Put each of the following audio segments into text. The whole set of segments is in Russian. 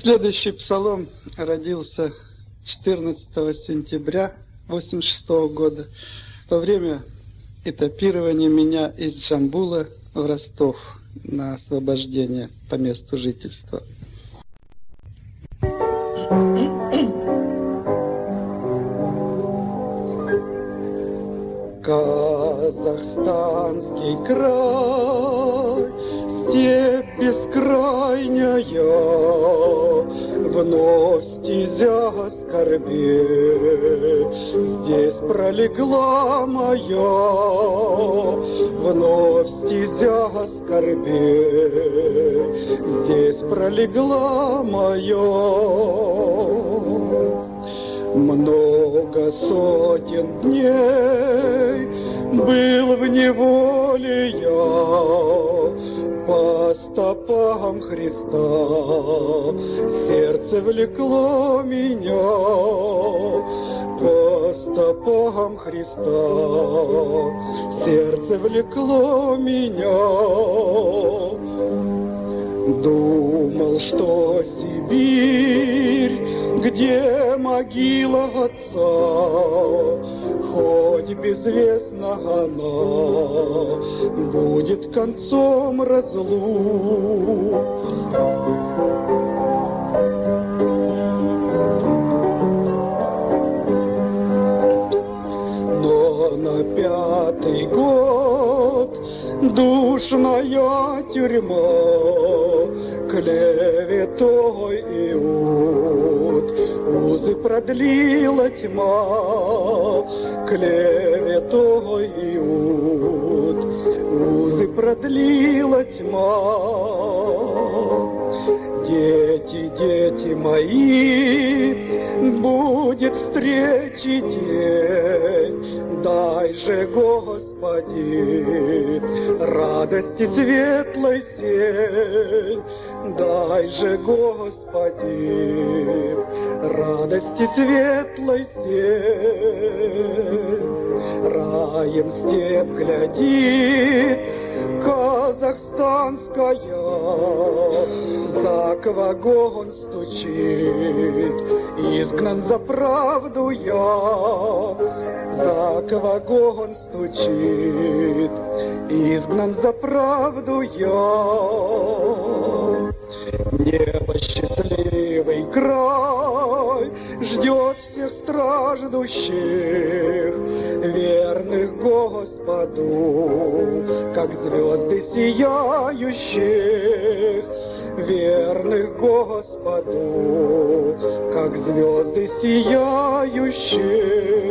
Следующий псалом родился 14 сентября 1986 года во время этапирования меня из Джамбула в Ростов на освобождение по месту жительства. Казахстанский край, степь бескрайняя, вновь стезя скорби, здесь пролегла моя, вновь стезя скорби, здесь пролегла моя. Много сотен дней был в неволе я, по стопам Христа сердце влекло меня, по стопам Христа сердце влекло меня. Думал, что Сибирь, где могила отца, хоть безвестна она, будет концом разлук. Но на 5-й год душная тюрьма, клеветой Иуд узы продлила тьма, клеветой Иуд узы продлила тьма. Дети, дети мои, будет встречи день, дай же, Господи, радости светлой сень, дай же, Господи, радости светлой сень. Раем степь глядит казахстанская, за вагон стучит, изгнан за правду я, за вагон стучит, изгнан за правду я. Небо счастливый край ждет всех страждущих, верных Господу, как звезды сияющих, верных Господу, как звезды сияющих.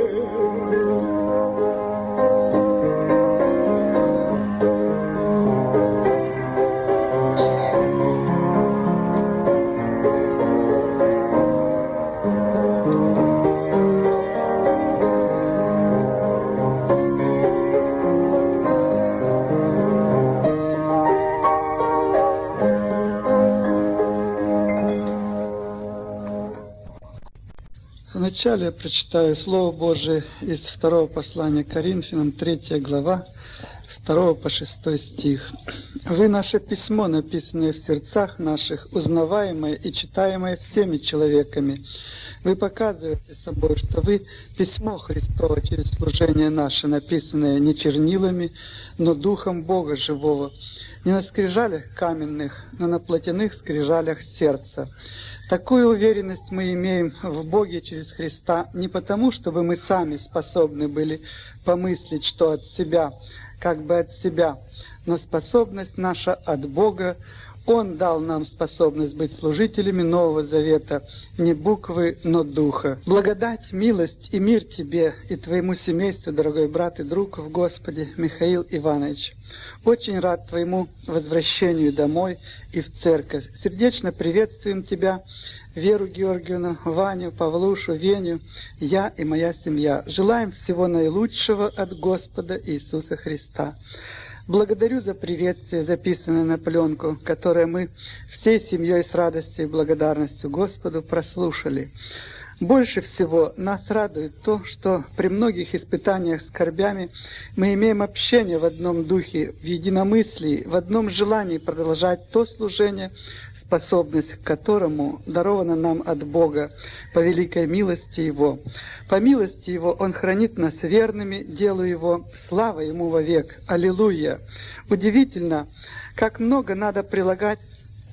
Вначале я прочитаю Слово Божие из 2 послания к Коринфянам, 3 глава, с 2 по 6 стих. «Вы наше письмо, написанное в сердцах наших, узнаваемое и читаемое всеми человеками. Вы показываете собой, что вы письмо Христово через служение наше, написанное не чернилами, но Духом Бога живого, не на скрижалях каменных, но на плотяных скрижалях сердца. Такую уверенность мы имеем в Боге через Христа не потому, чтобы мы сами способны были помыслить, что от себя, как бы от себя, но способность наша от Бога. Он дал нам способность быть служителями Нового Завета, не буквы, но Духа. Благодать, милость и мир тебе и твоему семейству, дорогой брат и друг в Господе Михаил Иванович. Очень рад твоему возвращению домой и в церковь. Сердечно приветствуем тебя, Веру Георгиевну, Ваню, Павлушу, Веню, я и моя семья. Желаем всего наилучшего от Господа Иисуса Христа. Благодарю за приветствие, записанное на пленку, которое мы всей семьей с радостью и благодарностью Господу прослушали. Больше всего нас радует то, что при многих испытаниях скорбями мы имеем общение в одном духе, в единомыслии, в одном желании продолжать то служение, способность к которому дарована нам от Бога по великой милости Его. По милости Его Он хранит нас верными делу Его, слава Ему вовек. Аллилуйя! Удивительно, как много надо прилагать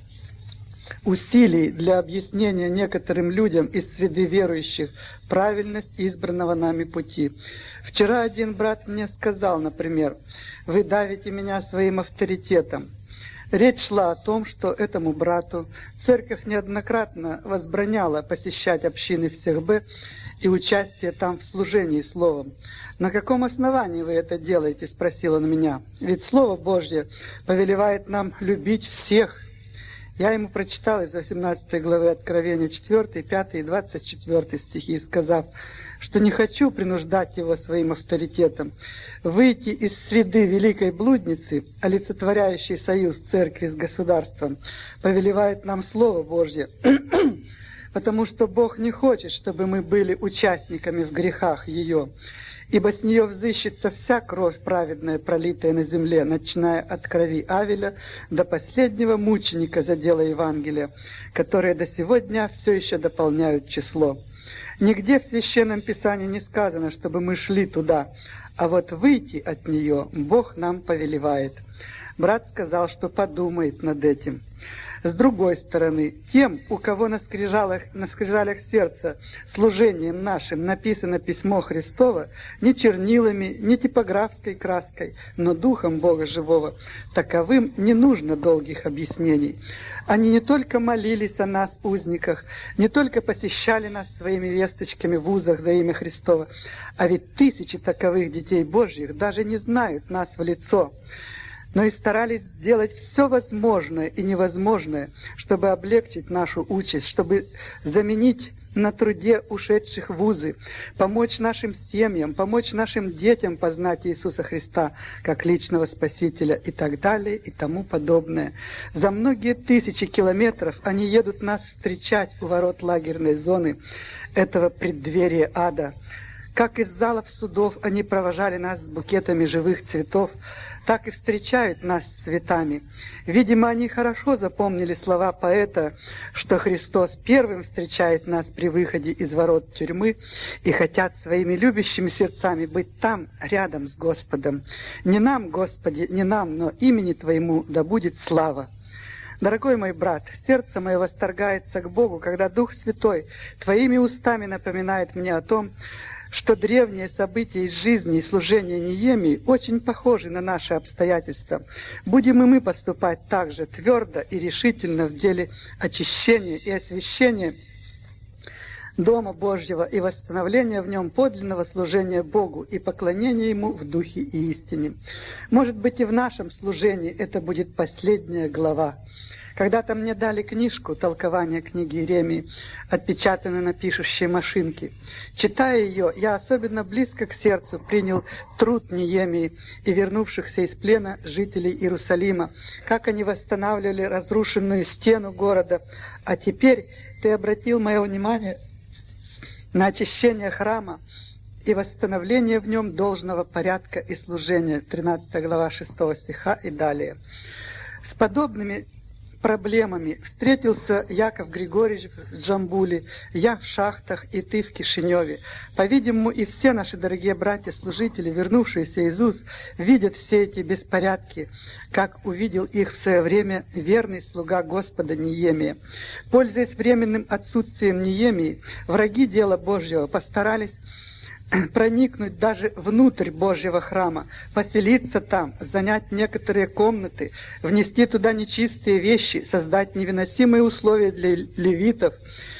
усилий для объяснения некоторым людям из среды верующих правильность избранного нами пути. Вчера один брат мне сказал, например: «Вы давите меня своим авторитетом». Речь шла о том, что этому брату церковь неоднократно возбраняла посещать общины всех Б и участие там в служении словом. «На каком основании вы это делаете?» – спросил он меня. «Ведь Слово Божье повелевает нам любить всех». Я ему прочитал из 18 главы Откровения 4, 5 и 24 стихи, сказав, что не хочу принуждать его своим авторитетом. Выйти из среды великой блудницы, олицетворяющей союз церкви с государством, повелевает нам Слово Божье, потому что Бог не хочет, чтобы мы были участниками в грехах ее. Ибо с нее взыщется вся кровь праведная, пролитая на земле, начиная от крови Авеля до последнего мученика за дело Евангелия, которые до сего дня все еще дополняют число. Нигде в Священном Писании не сказано, чтобы мы шли туда, а вот выйти от нее Бог нам повелевает». Брат сказал, что подумает над этим. С другой стороны, тем, у кого на скрижалях сердца служением нашим написано письмо Христово, не чернилами, не типографской краской, но Духом Бога Живого, таковым не нужно долгих объяснений. Они не только молились о нас, узниках, не только посещали нас своими весточками в вузах за имя Христово, а ведь тысячи таковых детей Божьих даже не знают нас в лицо, но и старались сделать все возможное и невозможное, чтобы облегчить нашу участь, чтобы заменить на труде ушедших в вузы, помочь нашим семьям, помочь нашим детям познать Иисуса Христа как личного Спасителя и так далее и тому подобное. За многие тысячи километров они едут нас встречать у ворот лагерной зоны этого преддверия ада. Как из залов судов они провожали нас с букетами живых цветов, так и встречают нас с цветами. Видимо, они хорошо запомнили слова поэта, что Христос первым встречает нас при выходе из ворот тюрьмы и хотят своими любящими сердцами быть там, рядом с Господом. Не нам, Господи, не нам, но имени Твоему да будет слава. Дорогой мой брат, сердце мое восторгается к Богу, когда Дух Святой Твоими устами напоминает мне о том, что древние события из жизни и служения Неемии очень похожи на наши обстоятельства. Будем и мы поступать так же твердо и решительно в деле очищения и освящения Дома Божьего и восстановления в нем подлинного служения Богу и поклонения Ему в духе и истине. Может быть, и в нашем служении это будет последняя глава. Когда-то мне дали книжку «Толкование книги Иеремии», отпечатанную на пишущей машинке. Читая ее, я особенно близко к сердцу принял труд Неемии и вернувшихся из плена жителей Иерусалима, как они восстанавливали разрушенную стену города. А теперь ты обратил мое внимание на очищение храма и восстановление в нем должного порядка и служения. 13 глава 6 стиха и далее. С подобными проблемами встретился Яков Григорьевич в Джамбуле, я в Шахтах и ты в Кишиневе. По-видимому, и все наши дорогие братья-служители, вернувшиеся из УЗ, видят все эти беспорядки, как увидел их в свое время верный слуга Господа Неемия. Пользуясь временным отсутствием Неемии, враги дела Божьего постарались проникнуть даже внутрь Божьего храма, поселиться там, занять некоторые комнаты, внести туда нечистые вещи, создать невыносимые условия для левитов,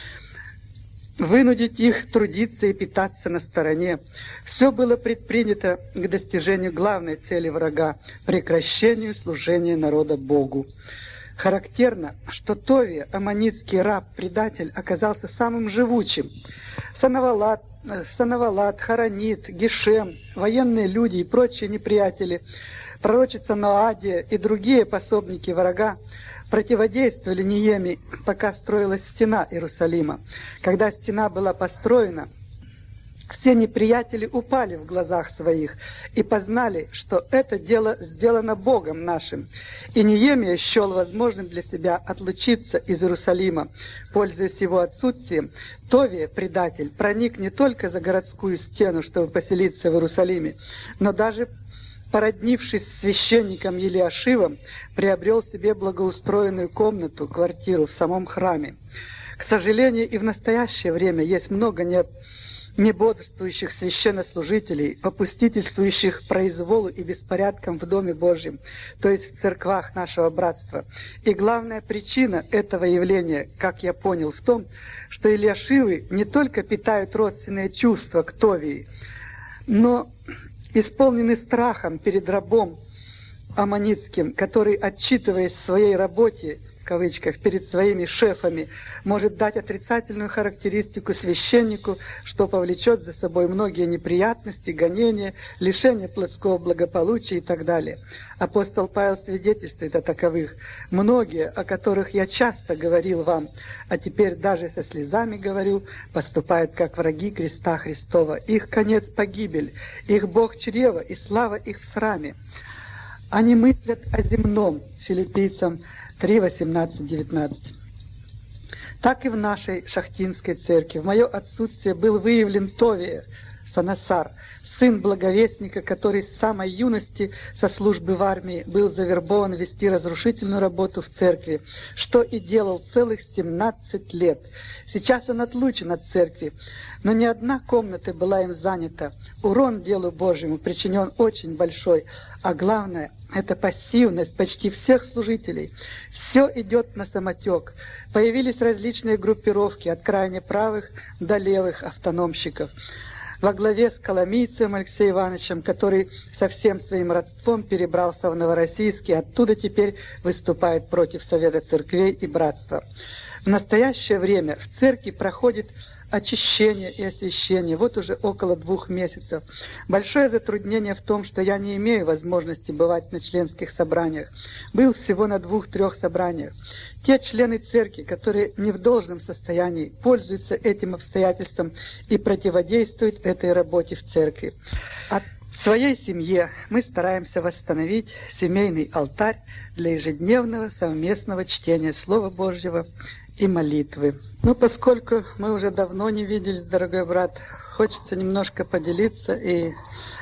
вынудить их трудиться и питаться на стороне. Все было предпринято к достижению главной цели врага – прекращению служения народа Богу. Характерно, что Товия, аммонитский раб-предатель, оказался самым живучим. Санавалат, Харанит, Гешем, военные люди и прочие неприятели, пророчица Ноадия и другие пособники врага противодействовали Неемии, пока строилась стена Иерусалима. Когда стена была построена, все неприятели упали в глазах своих и познали, что это дело сделано Богом нашим. И Неемия счел возможным для себя отлучиться из Иерусалима. Пользуясь его отсутствием, Товия, предатель, проник не только за городскую стену, чтобы поселиться в Иерусалиме, но даже, породнившись с священником Елиашивом, приобрел себе благоустроенную комнату, квартиру в самом храме. К сожалению, и в настоящее время есть много небодрствующих священнослужителей, попустительствующих произволу и беспорядкам в Доме Божьем, то есть в церквах нашего братства. И главная причина этого явления, как я понял, в том, что Елиашивы не только питают родственные чувства к Товии, но исполнены страхом перед рабом аммонитским, который, отчитываясь в своей работе, в кавычках, перед своими шефами, может дать отрицательную характеристику священнику, что повлечет за собой многие неприятности, гонения, лишение плотского благополучия и так далее. Апостол Павел свидетельствует о таковых. Многие, о которых я часто говорил вам, а теперь даже со слезами говорю, поступают как враги креста Христова. Их конец – погибель, их Бог – чрево, и слава их в сраме. Они мыслят о земном, Филиппийцам 3, 18, 19. Так и в нашей шахтинской церкви в мое отсутствие был выявлен Товия, Санасар, сын благовестника, который с самой юности со службы в армии был завербован вести разрушительную работу в церкви, что и делал целых 17 лет. Сейчас он отлучен от церкви, но ни одна комната была им занята. Урон делу Божьему причинен очень большой, а главное – это пассивность почти всех служителей. Все идет на самотек. Появились различные группировки, от крайне правых до левых автономщиков. Во главе с коломийцем Алексеем Ивановичем, который со всем своим родством перебрался в Новороссийск и оттуда теперь выступает против Совета церквей и братства. В настоящее время в церкви проходит очищение и освящение, вот уже около 2 месяцев. Большое затруднение в том, что я не имею возможности бывать на членских собраниях. Был всего на 2-3 собраниях. Те члены церкви, которые не в должном состоянии, пользуются этим обстоятельством и противодействуют этой работе в церкви. В своей семье мы стараемся восстановить семейный алтарь для ежедневного совместного чтения Слова Божьего и молитвы. Поскольку мы уже давно не виделись, дорогой брат, хочется немножко поделиться и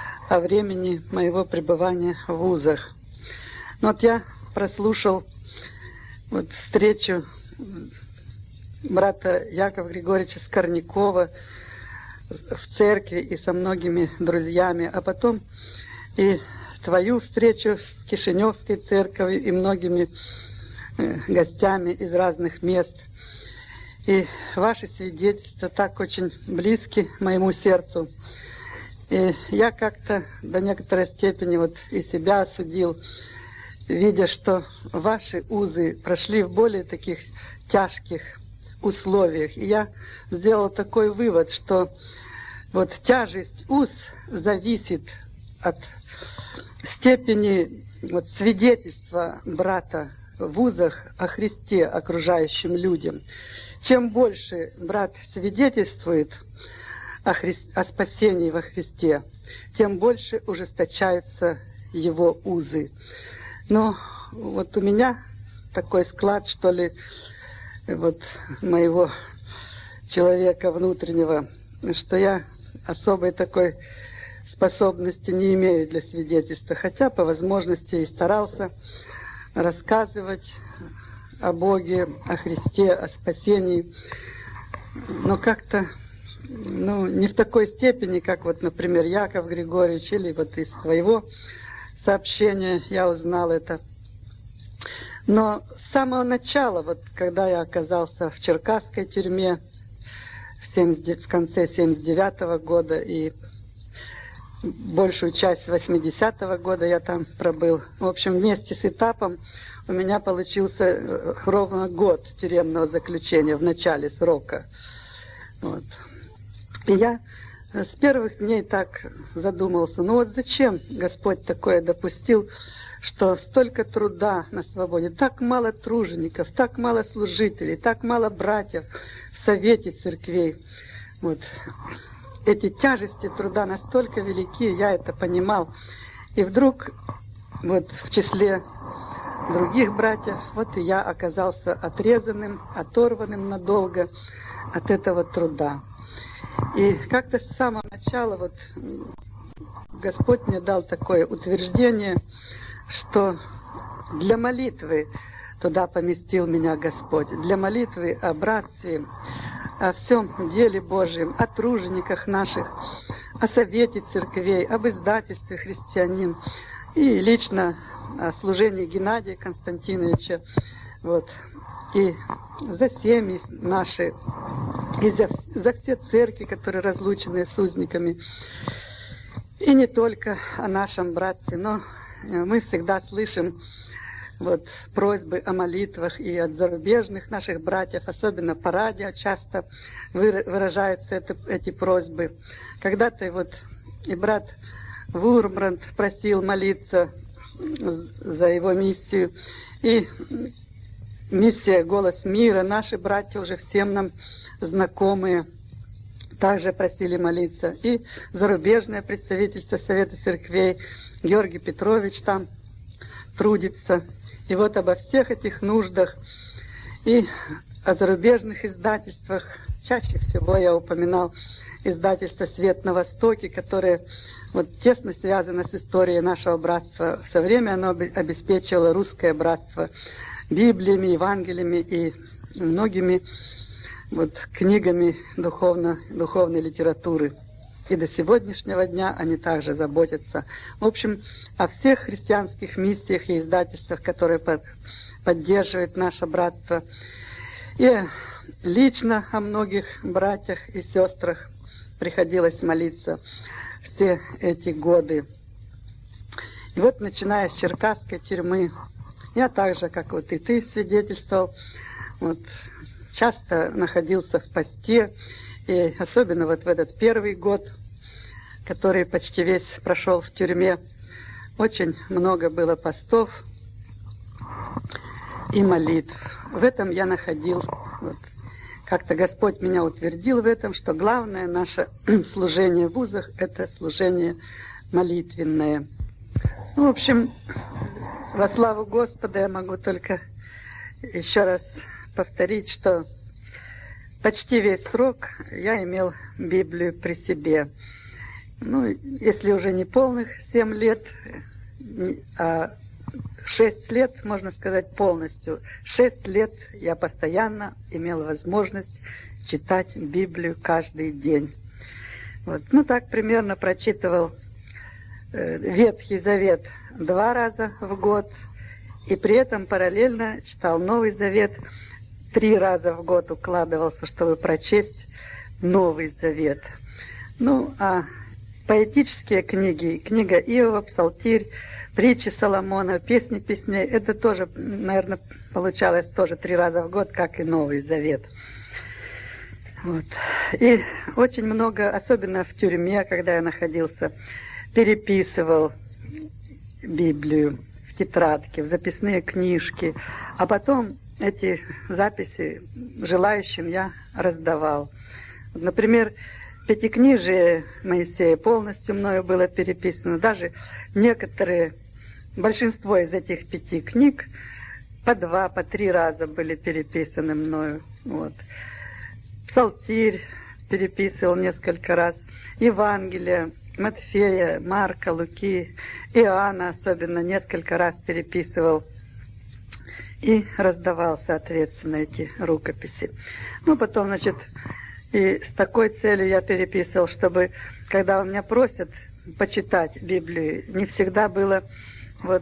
о времени моего пребывания в вузах. Я прослушал встречу брата Якова Григорьевича Скорнякова в церкви и со многими друзьями, а потом и твою встречу с Кишиневской церковью и многими гостями из разных мест. И ваши свидетельства так очень близки моему сердцу. И я как-то до некоторой степени и себя осудил, видя, что ваши узы прошли в более таких тяжких условиях. И я сделал такой вывод, что тяжесть уз зависит от степени свидетельства брата в вузах о Христе окружающим людям. Чем больше брат свидетельствует о спасении во Христе, тем больше ужесточаются его узы. Но у меня такой склад, что ли, моего человека внутреннего, что я особой такой способности не имею для свидетельства, хотя по возможности и старался рассказывать о Боге, о Христе, о спасении, но как-то не в такой степени, как например, Яков Григорьевич, или из твоего сообщения я узнал это. Но с самого начала, когда я оказался в Черкасской тюрьме в конце 79-го года и большую часть 80-го года я там пробыл. В общем, вместе с этапом у меня получился ровно год тюремного заключения в начале срока. И я С первых дней так задумался, ну вот зачем Господь такое допустил, что столько труда на свободе, так мало тружеников, так мало служителей, так мало братьев в совете церквей. Вот. Эти тяжести труда настолько велики, я это понимал. И вдруг вот в числе других братьев, вот и я оказался отрезанным, оторванным надолго от этого труда. И как-то с самого начала вот Господь мне дал такое утверждение, что для молитвы туда поместил меня Господь, для молитвы о братстве, о всем деле Божьем, о тружениках наших, о совете церквей, об издательстве «Христианин» и лично о служении Геннадия Константиновича, вот, и за семьи наши, и за все церкви, которые разлучены с узниками, и не только о нашем братстве, но мы всегда слышим вот просьбы о молитвах и от зарубежных наших братьев, особенно по радио часто выражаются эти просьбы. Когда-то вот и брат Вурмбранд просил молиться за его миссию, и миссия «Голос мира», наши братья уже всем нам знакомые, также просили молиться. И зарубежное представительство Совета Церквей, Георгий Петрович там трудится. И вот обо всех этих нуждах и о зарубежных издательствах, чаще всего я упоминал издательство «Свет на Востоке», которое вот тесно связано с историей нашего братства. В свое время оно обеспечивало русское братство Библиями, Евангелиями и многими вот книгами духовной литературы. И до сегодняшнего дня они также заботятся. В общем, о всех христианских миссиях и издательствах, которые поддерживают наше братство. И лично о многих братьях и сестрах приходилось молиться все эти годы. И вот, начиная с Черкасской тюрьмы, я также, как вот и ты, свидетельствовал, вот, часто находился в посте, и особенно вот в этот первый год, который почти весь прошел в тюрьме, очень много было постов и молитв. В этом я находил, вот, как-то Господь меня утвердил в этом, что главное наше служение в вузах – это служение молитвенное. Ну, в общем, во славу Господа я могу только еще раз повторить, что почти весь срок я имел Библию при себе. Ну, если уже не полных 7 лет, а 6 лет, можно сказать, полностью. 6 лет я постоянно имел возможность читать Библию каждый день. Вот. Ну, так примерно прочитывал Ветхий Завет 2 раза в год, и при этом параллельно читал Новый Завет 3 раза в год, укладывался, чтобы прочесть Новый Завет. Ну, а поэтические книги, книга Иова, Псалтирь, притчи Соломона, песни песней, это тоже, наверное, получалось тоже 3 раза в год, как и Новый Завет. Вот. И очень много, особенно в тюрьме, когда я находился, переписывал Библию в тетрадки, в записные книжки, а потом эти записи желающим я раздавал. Например, Пятикнижие Моисея полностью мною было переписано. Даже некоторые, большинство из этих 5 книг по 2, по 3 раза были переписаны мною. Вот. Псалтирь переписывал несколько раз. Евангелие Матфея, Марка, Луки, Иоанна особенно несколько раз переписывал и раздавал, соответственно, эти рукописи. Ну, потом, значит, и с такой целью я переписывал, чтобы, когда у меня просят почитать Библию, не всегда было, вот,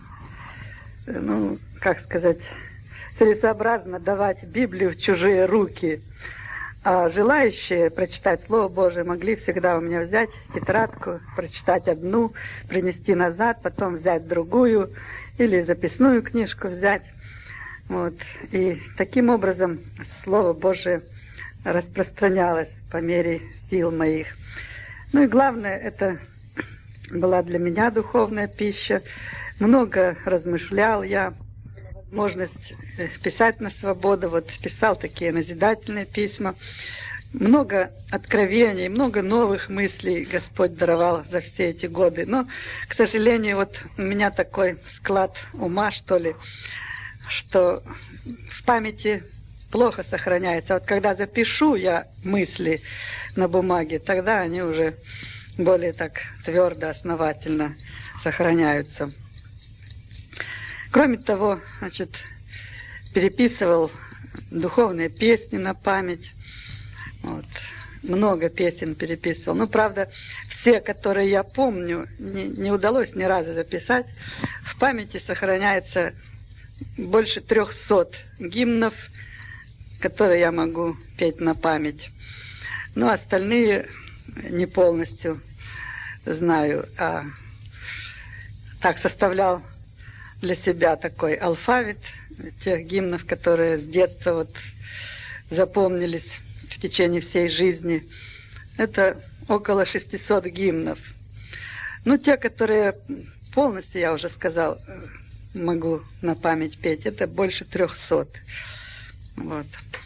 ну, как сказать, целесообразно давать Библию в чужие руки. А желающие прочитать Слово Божие могли всегда у меня взять тетрадку, прочитать одну, принести назад, потом взять другую или записную книжку взять. Вот. И таким образом Слово Божие распространялось по мере сил моих. Ну и главное, это была для меня духовная пища. Много размышлял я, возможность писать на свободу, вот писал такие назидательные письма. Много откровений, много новых мыслей Господь даровал за все эти годы. Но, к сожалению, вот у меня такой склад ума, что ли, что в памяти плохо сохраняется. Вот когда запишу я мысли на бумаге, тогда они уже более так твердо, основательно сохраняются. Кроме того, значит, переписывал духовные песни на память. Вот. Много песен переписывал. Ну, правда, все, которые я помню, не удалось ни разу записать. В памяти сохраняется больше 300 гимнов, которые я могу петь на память. Но остальные не полностью знаю. А так составлял для себя такой алфавит тех гимнов, которые с детства вот запомнились в течение всей жизни. Это около 600 гимнов. Ну, те, которые полностью, я уже сказал, могу на память петь, это больше 300. Вот.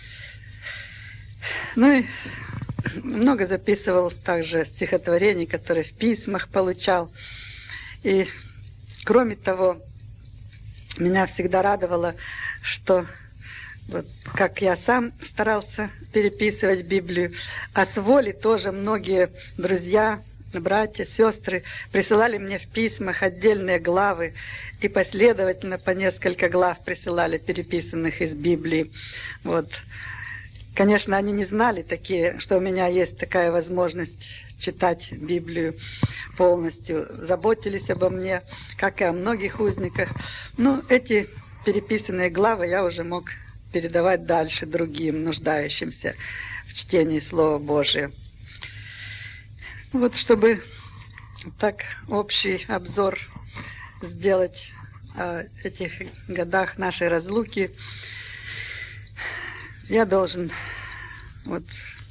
Ну и много записывал также стихотворений, которые в письмах получал. И, кроме того, меня всегда радовало, что вот, как я сам старался переписывать Библию, а с воли тоже многие друзья, братья, сестры присылали мне в письмах отдельные главы, и последовательно по несколько глав присылали, переписанных из Библии. Вот. Конечно, они не знали такие, что у меня есть такая возможность читать Библию полностью, заботились обо мне, как и о многих узниках. Но эти переписанные главы я уже мог передавать дальше другим, нуждающимся в чтении Слова Божия. Вот чтобы так общий обзор сделать о этих годах нашей разлуки, я должен вот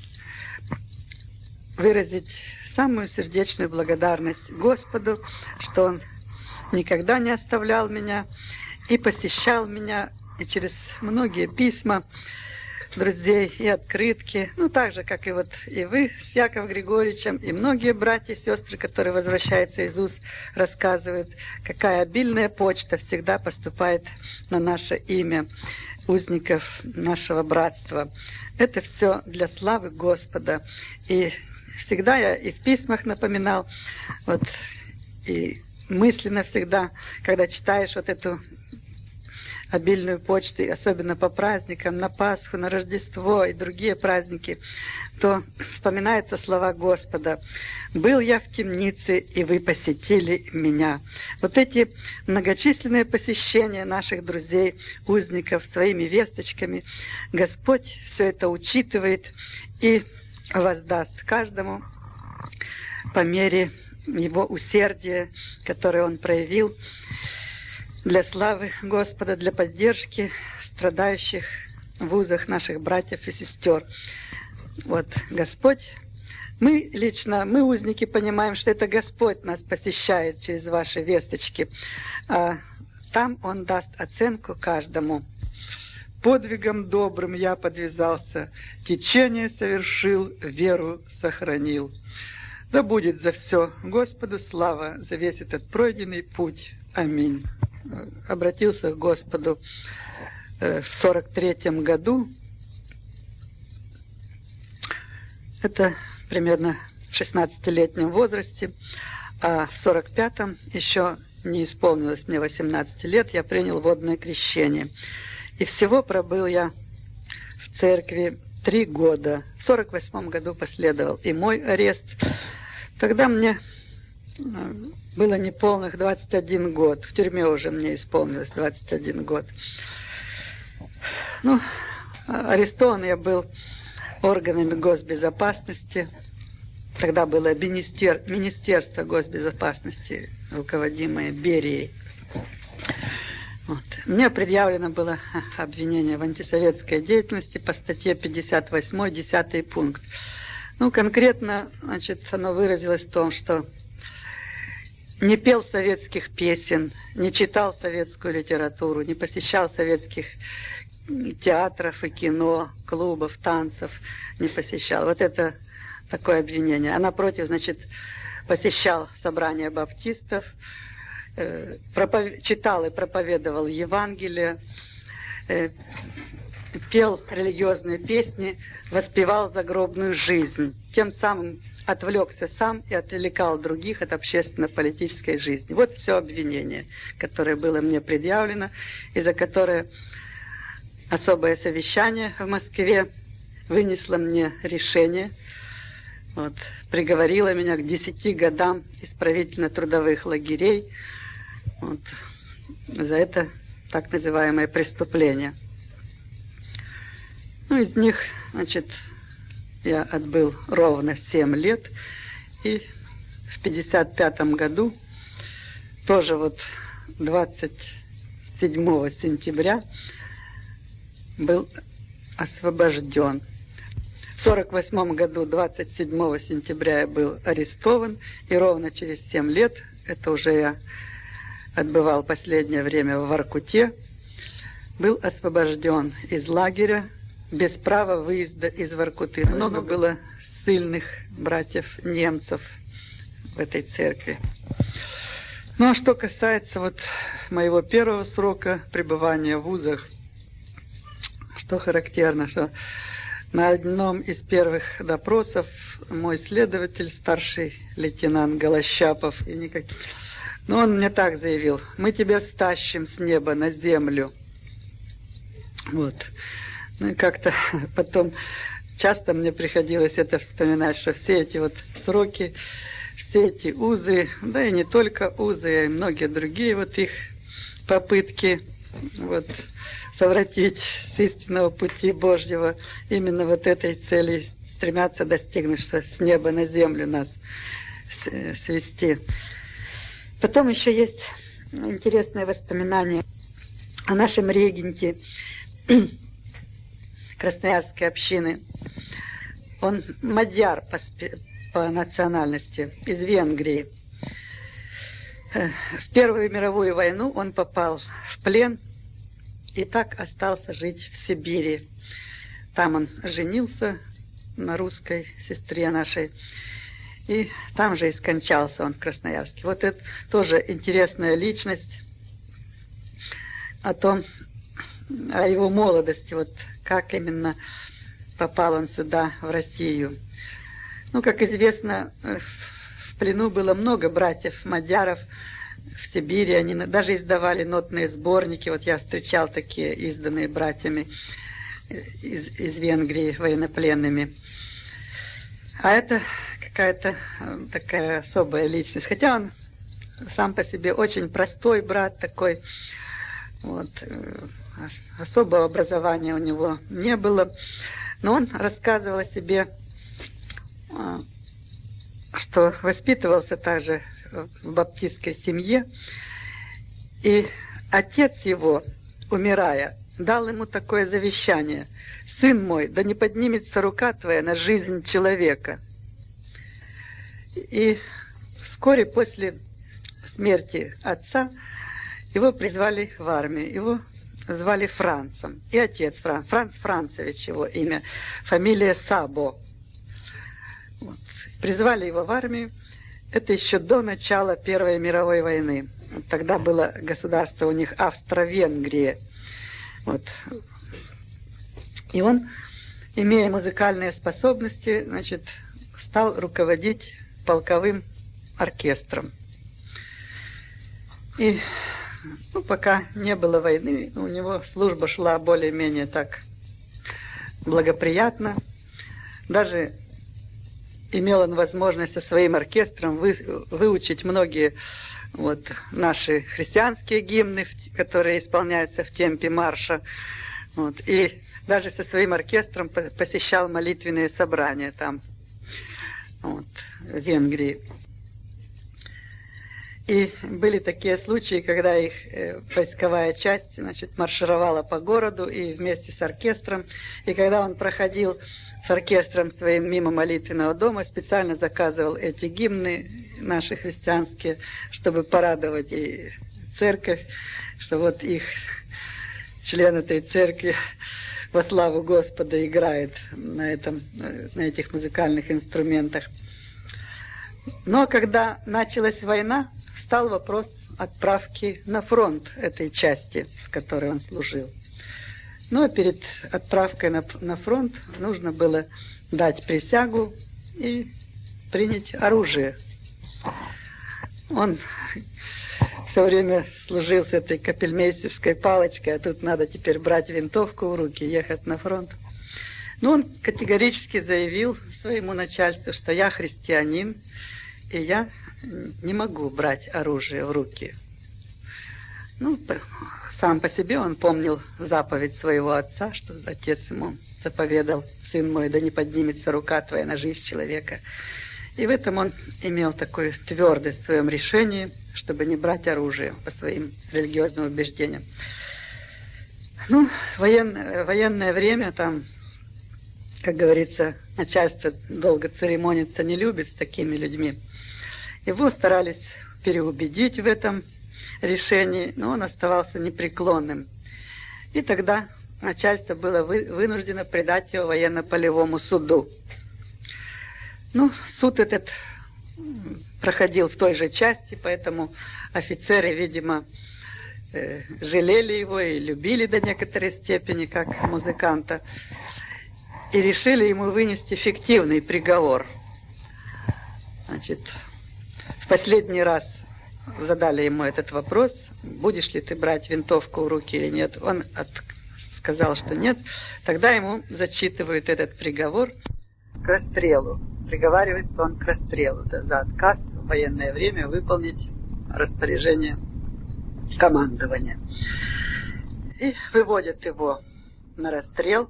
выразить самую сердечную благодарность Господу, что Он никогда не оставлял меня и посещал меня, и через многие письма друзей и открытки, ну так же, как и вот и вы с Яковом Григорьевичем, и многие братья и сестры, которые возвращаются из уст, рассказывают, какая обильная почта всегда поступает на наше имя, узников нашего братства. Это все для славы Господа. И всегда я и в письмах напоминал, вот, и мысленно всегда, когда читаешь вот эту обильную почту, особенно по праздникам, на Пасху, на Рождество и другие праздники, то вспоминаются слова Господа: «Был я в темнице, и вы посетили меня». Вот эти многочисленные посещения наших друзей, узников, своими весточками, Господь все это учитывает и воздаст каждому по мере его усердия, которое он проявил для славы Господа, для поддержки страдающих в узах наших братьев и сестер. Вот Господь, мы лично, мы узники, понимаем, что это Господь нас посещает через ваши весточки, а там Он даст оценку каждому. «Подвигом добрым я подвязался, течение совершил, веру сохранил». Да будет за все Господу слава, за весь этот пройденный путь. Аминь. Обратился к Господу в 43-м году. Это примерно в 16-летнем возрасте. А в 45-м еще не исполнилось мне 18 лет, я принял водное крещение. И всего пробыл я в церкви 3 года. В 48-м году последовал и мой арест. Тогда мне было неполных 21 год. В тюрьме уже мне исполнилось 21 год. Ну, арестован я был органами госбезопасности. Тогда было Министерство госбезопасности, руководимое Берией. Вот. Мне предъявлено было обвинение в антисоветской деятельности по статье 58, 10 пункт. Ну, конкретно, значит, оно выразилось в том, что не пел советских песен, не читал советскую литературу, не посещал советских театров и кино, клубов, танцев, не посещал. Вот это такое обвинение. А напротив, значит, посещал собрания баптистов, читал и проповедовал Евангелие, пел религиозные песни, воспевал загробную жизнь. Тем самым отвлекся сам и отвлекал других от общественно-политической жизни. Вот все обвинение, которое было мне предъявлено, и за которое особое совещание в Москве вынесло мне решение, вот, приговорило меня к 10 годам исправительно-трудовых лагерей, вот, за это так называемое преступление. Ну, из них, значит, я отбыл ровно 7 лет, и в 1955 году, тоже вот 27 сентября, был освобожден. В 1948 году, 27 сентября, я был арестован, и ровно через 7 лет, это уже я отбывал последнее время в Воркуте, был освобожден из лагеря без права выезда из Воркуты. Много было ссыльных братьев немцев в этой церкви. Ну, а что касается вот моего первого срока пребывания в вузах, что характерно, что на одном из первых допросов мой следователь, старший лейтенант Голощапов, он мне так заявил: мы тебя стащим с неба на землю. Вот. Ну и как-то потом часто мне приходилось это вспоминать, что все эти вот сроки, все эти узы, да и не только узы, а и многие другие вот их попытки вот совратить с истинного пути Божьего, именно вот этой цели стремятся достигнуть, что с неба на землю нас свести. Потом еще есть интересное воспоминание о нашем регенте Красноярской общины. Он мадьяр по национальности, из Венгрии. В Первую мировую войну он попал в плен и так остался жить в Сибири. Там он женился на русской сестре нашей, и там же и скончался он в Красноярске. Вот это тоже интересная личность, о его молодости, вот как именно попал он сюда, в Россию. Ну, как известно, в плену было много братьев мадьяров в Сибири. Они даже издавали нотные сборники. Вот я встречал такие, изданные братьями из Венгрии, военнопленными. А это какая-то такая особая личность. Хотя он сам по себе очень простой брат такой. Вот. Особого образования у него не было. Но он рассказывал о себе, что воспитывался также в баптистской семье. И отец его, умирая, дал ему такое завещание: «Сын мой, да не поднимется рука твоя на жизнь человека». И вскоре после смерти отца его призвали в армию. Его звали Францем. И отец Франц Францевич его имя, фамилия Сабо. Вот. Призвали его в армию. Это еще до начала Первой мировой войны. Тогда было государство у них Австро-Венгрия. Вот. И он, имея музыкальные способности, значит, стал руководить полковым оркестром. И пока не было войны, у него служба шла более-менее так благоприятно. Даже имел он возможность со своим оркестром выучить многие вот наши христианские гимны, которые исполняются в темпе марша. Вот. И даже со своим оркестром посещал молитвенные собрания там, вот, в Венгрии. И были такие случаи, когда их войсковая часть, значит, маршировала по городу и вместе с оркестром. И когда он проходил с оркестром своим мимо молитвенного дома, специально заказывал эти гимны наши христианские, чтобы порадовать и церковь, что вот их член этой церкви во славу Господа играет на этих музыкальных инструментах. Но когда началась война, стал вопрос отправки на фронт этой части, в которой он служил. Но перед отправкой на фронт нужно было дать присягу и принять оружие. Он все время служил с этой капельмейстерской палочкой, а тут надо теперь брать винтовку в руки и ехать на фронт. Но он категорически заявил своему начальству, что я христианин, и я не могу брать оружие в руки. Ну, сам по себе он помнил заповедь своего отца, что отец ему заповедал: «Сын мой, да не поднимется рука твоя на жизнь человека». И в этом он имел такую твердость в своем решении, чтобы не брать оружие по своим религиозным убеждениям. Ну, военное время, там, как говорится, начальство долго церемониться не любит с такими людьми. Его старались переубедить в этом решении, но он оставался непреклонным. И тогда начальство было вынуждено предать его военно-полевому суду. Ну, суд этот проходил в той же части, поэтому офицеры, видимо, жалели его и любили до некоторой степени, как музыканта, и решили ему вынести фиктивный приговор. Значит, в последний раз задали ему этот вопрос: будешь ли ты брать винтовку в руки или нет. Он сказал, что нет. Тогда ему зачитывают этот приговор к расстрелу. Приговаривается он к расстрелу за отказ в военное время выполнить распоряжение командования. И выводят его на расстрел.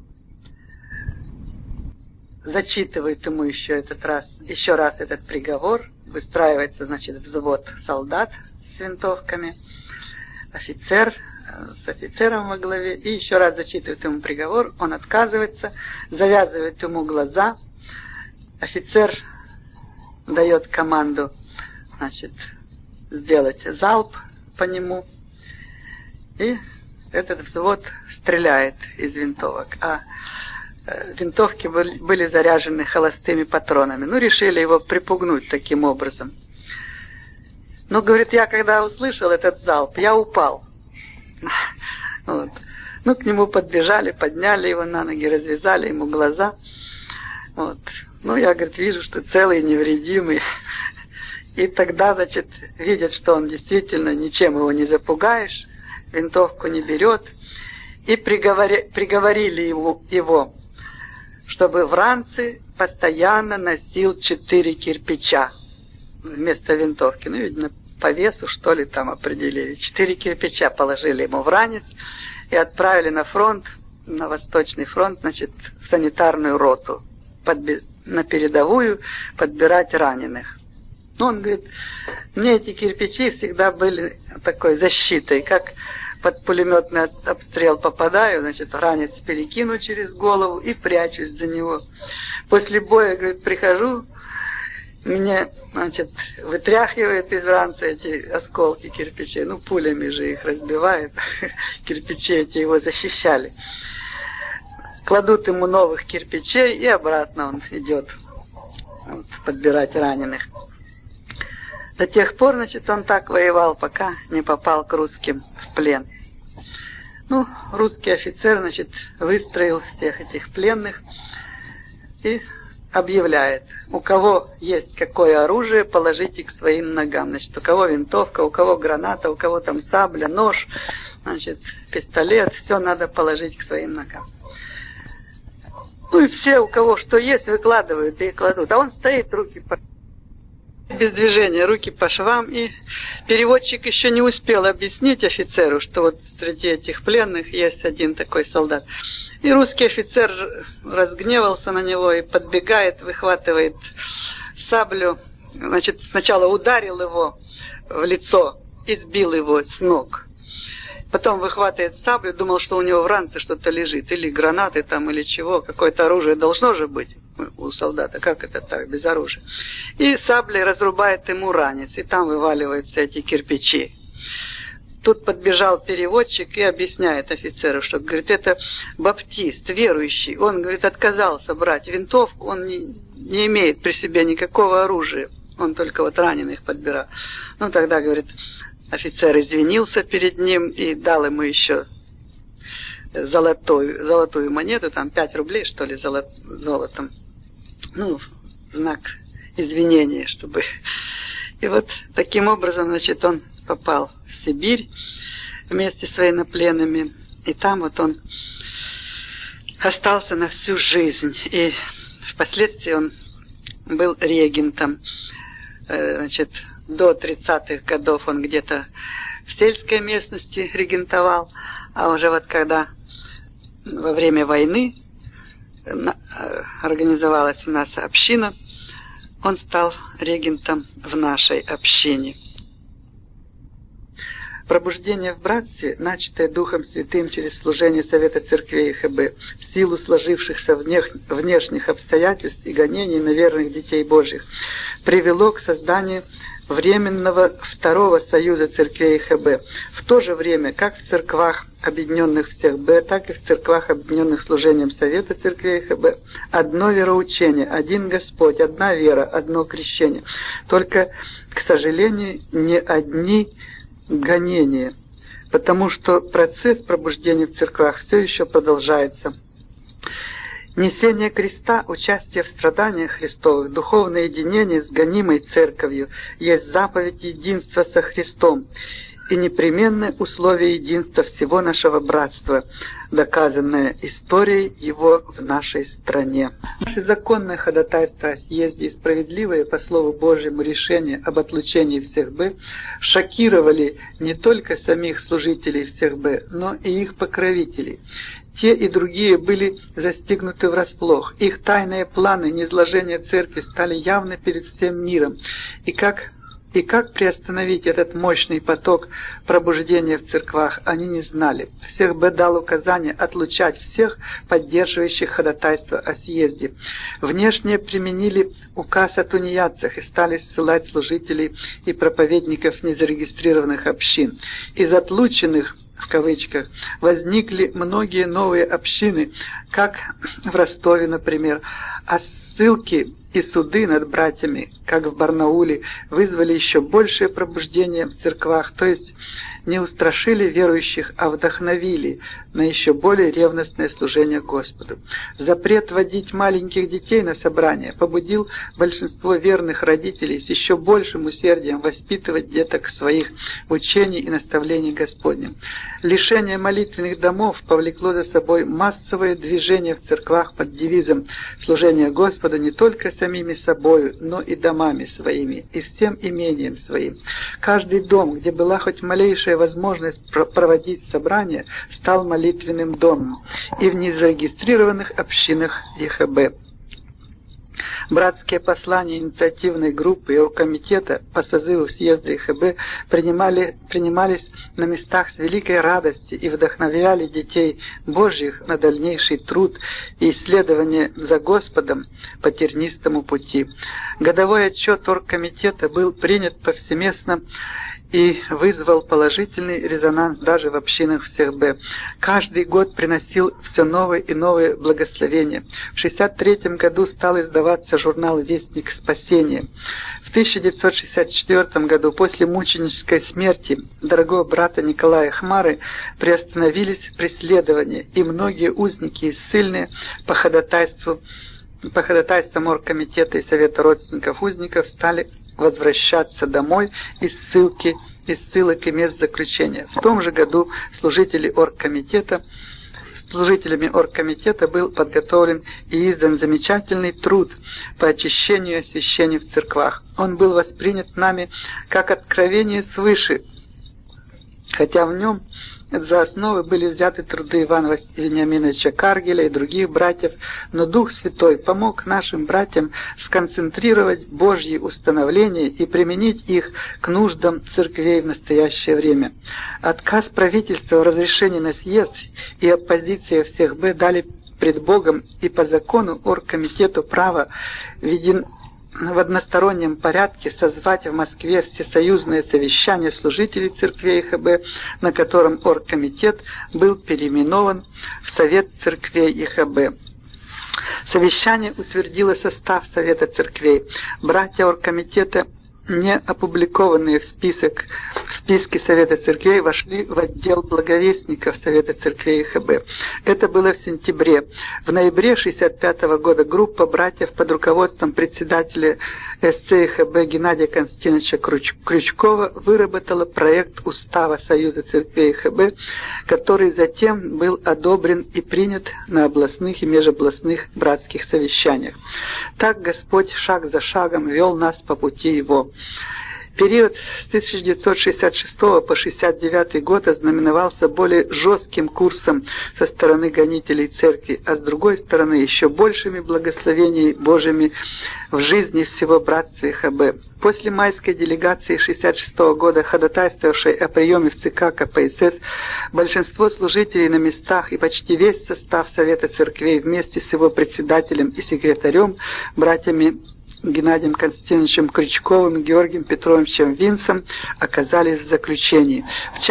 Зачитывают ему еще раз этот приговор. Выстраивается, значит, взвод солдат с винтовками, офицер с офицером во главе, и еще раз зачитывают ему приговор. Он отказывается, завязывает ему глаза. Офицер дает команду, значит, сделать залп по нему, и этот взвод стреляет из винтовок. А винтовки были заряжены холостыми патронами. Ну, решили его припугнуть таким образом. Но, говорит, я когда услышал этот залп, я упал. Вот. Ну, к нему подбежали, подняли его на ноги, развязали ему глаза. Вот. Ну, я, говорит, вижу, что целый и невредимый. И тогда, значит, видят, что он действительно ничем его не запугаешь, винтовку не берет. И приговорили его, чтобы в ранце постоянно носил 4 кирпича вместо винтовки. Ну, видно, по весу, что ли, там определили. 4 кирпича положили ему в ранец и отправили на фронт, на Восточный фронт, значит, в санитарную роту, на передовую подбирать раненых. Ну, он говорит, мне эти кирпичи всегда были такой защитой, как под пулеметный обстрел попадаю, значит, ранец перекину через голову и прячусь за него. После боя, говорит, прихожу, меня, значит, вытряхивает из ранца эти осколки кирпичей, ну, пулями же их разбивают, кирпичи эти его защищали. Кладут ему новых кирпичей, и обратно он идет подбирать раненых. До тех пор, значит, он так воевал, пока не попал к русским в плен. Ну, русский офицер, значит, выстроил всех этих пленных и объявляет: у кого есть какое оружие, положите к своим ногам. Значит, у кого винтовка, у кого граната, у кого там сабля, нож, значит, пистолет, все надо положить к своим ногам. Ну и все, у кого что есть, выкладывают и кладут. А он стоит, руки без движения, руки по швам, и переводчик еще не успел объяснить офицеру, что вот среди этих пленных есть один такой солдат. И русский офицер разгневался на него и подбегает, выхватывает саблю, значит, сначала ударил его в лицо и сбил его с ног. Потом выхватывает саблю, думал, что у него в ранце что-то лежит, или гранаты там, или чего, какое-то оружие должно же быть у солдата, как это так, без оружия. И саблей разрубает ему ранец, и там вываливаются эти кирпичи. Тут подбежал переводчик и объясняет офицеру, что, говорит, это баптист, верующий. Он, говорит, отказался брать винтовку, он не имеет при себе никакого оружия, он только вот раненых подбирал. Ну, тогда, говорит, офицер извинился перед ним и дал ему еще золотую монету, там 5 рублей, что ли, золотом. Ну, знак извинения, чтобы... И вот таким образом, значит, он попал в Сибирь вместе с военнопленными. И там вот он остался на всю жизнь. И впоследствии он был регентом. Значит, до 30-х годов он где-то в сельской местности регентовал. А уже вот когда во время войны организовалась у нас община, он стал регентом в нашей общине. Пробуждение в братстве, начатое Духом Святым через служение Совета Церквей ХБ, в силу сложившихся внешних обстоятельств и гонений на верных детей Божьих, привело к созданию Временного Второго Союза Церквей ХБ. В то же время, как в церквах, объединенных всех Б, так и в церквах, объединенных служением Совета Церквей ХБ, одно вероучение, один Господь, одна вера, одно крещение. Только, к сожалению, не одни гонения, потому что процесс пробуждения в церквах все еще продолжается. Несение креста, участие в страданиях Христовых, духовное единение с гонимой церковью есть заповедь единства со Христом и непременное условие единства всего нашего братства, доказанное историей его в нашей стране. Наше законное ходатайство о съезде и справедливое по Слову Божьему решение об отлучении всех Б шокировали не только самих служителей всех Б, но и их покровителей. Те и другие были застигнуты врасплох. Их тайные планы низложения церкви стали явны перед всем миром. И как приостановить этот мощный поток пробуждения в церквах, они не знали. Всех Б дал указание отлучать всех, поддерживающих ходатайство о съезде. Внешне применили указ о тунеядцах и стали ссылать служителей и проповедников незарегистрированных общин. Из отлученных, в кавычках, возникли многие новые общины, как в Ростове, например, а ссылки и суды над братьями, как в Барнауле, вызвали еще большее пробуждение в церквах, то есть не устрашили верующих, а вдохновили на еще более ревностное служение Господу. Запрет водить маленьких детей на собрания побудил большинство верных родителей с еще большим усердием воспитывать деток своих учений и наставлений Господним. Лишение молитвенных домов повлекло за собой массовое движение в церквах под девизом служения Господу не только самими собою, но и домами своими, и всем имением своим. Каждый дом, где была хоть малейшая возможность проводить собрания, стал молитвенным домом, и в незарегистрированных общинах ЕХБ. Братские послания инициативной группы и оргкомитета по созыву съезда ЕХБ принимались на местах с великой радостью и вдохновляли детей Божьих на дальнейший труд и исследование за Господом по тернистому пути. Годовой отчет оргкомитета был принят повсеместно и вызвал положительный резонанс даже в общинах всех Б. Каждый год приносил все новые и новые благословения. В 1963 году стал издаваться журнал «Вестник спасения». В 1964 году, после мученической смерти дорогого брата Николая Хмары, приостановились преследования, и многие узники и ссыльные по ходатайствам оргкомитета и Совета родственников узников стали возвращаться домой из ссылок и мест заключения. В том же году служителями оргкомитета был подготовлен и издан замечательный труд по очищению и освящению в церквах. Он был воспринят нами как откровение свыше хотя в нем за основы были взяты труды Ивана Вениаминовича Каргеля и других братьев, но Дух Святой помог нашим братьям сконцентрировать Божьи установления и применить их к нуждам церквей в настоящее время. Отказ правительства в разрешении на съезд и оппозиция всех Б дали пред Богом и по закону оргкомитету право в одностороннем порядке созвать в Москве всесоюзное совещание служителей церквей ИХБ, на котором оргкомитет был переименован в Совет церквей ИХБ. Совещание утвердило состав Совета церквей. Братья оргкомитета, не опубликованные в списке Совета церквей, вошли в отдел благовестников Совета церквей ИХБ. Это было в сентябре. В ноябре 1965 года группа братьев под руководством председателя СЦ ИХБ Геннадия Константиновича Крючкова выработала проект устава Союза церквей ИХБ, который затем был одобрен и принят на областных и межобластных братских совещаниях. Так Господь шаг за шагом вел нас по пути Его. Период с 1966 по 1969 год ознаменовался более жестким курсом со стороны гонителей церкви, а с другой стороны еще большими благословениями Божьими в жизни всего братства ИХБ. После майской делегации 1966 года, ходатайствовавшей о приеме в ЦК КПСС, большинство служителей на местах и почти весь состав Совета церквей вместе с его председателем и секретарем, братьями Геннадием Константиновичем Крючковым и Георгием Петровичем Винцем, оказались в заключении.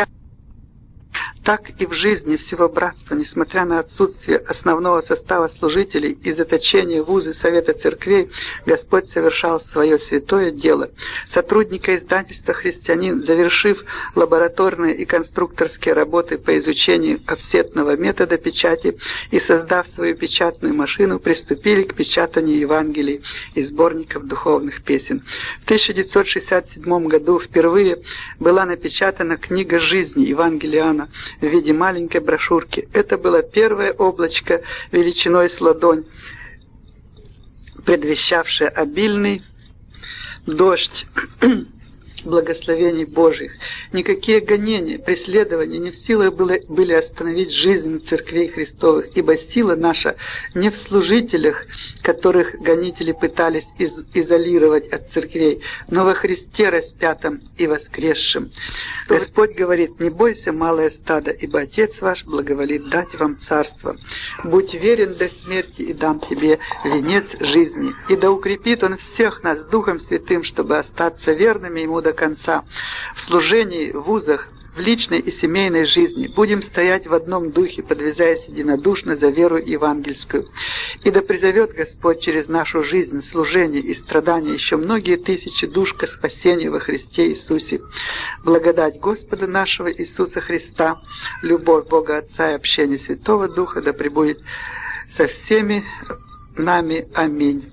Так и в жизни всего братства, несмотря на отсутствие основного состава служителей и заточение в узы Совета церквей, Господь совершал свое святое дело. Сотрудника издательства «Христианин», завершив лабораторные и конструкторские работы по изучению офсетного метода печати и создав свою печатную машину, приступили к печатанию Евангелий и сборников духовных песен. В 1967 году впервые была напечатана книга жизни Евангелиана в виде маленькой брошюрки. Это было первое облачко величиной с ладонь, предвещавшее обильный дождь благословений Божьих. Никакие гонения, преследования не в силах были остановить жизнь церквей Христовых, ибо сила наша не в служителях, которых гонители пытались изолировать от церквей, но во Христе распятом и воскресшем. Господь говорит: «Не бойся, малое стадо, ибо Отец ваш благоволит дать вам царство. Будь верен до смерти, и дам тебе венец жизни». И да укрепит Он всех нас Духом Святым, чтобы остаться верными Ему до конца. В служении, в вузах, в личной и семейной жизни будем стоять в одном духе, подвязаясь единодушно за веру евангельскую. И да призовет Господь через нашу жизнь, служение и страдания еще многие тысячи душ ко спасению во Христе Иисусе. Благодать Господа нашего Иисуса Христа, любовь Бога Отца и общение Святого Духа да пребудет со всеми нами. Аминь.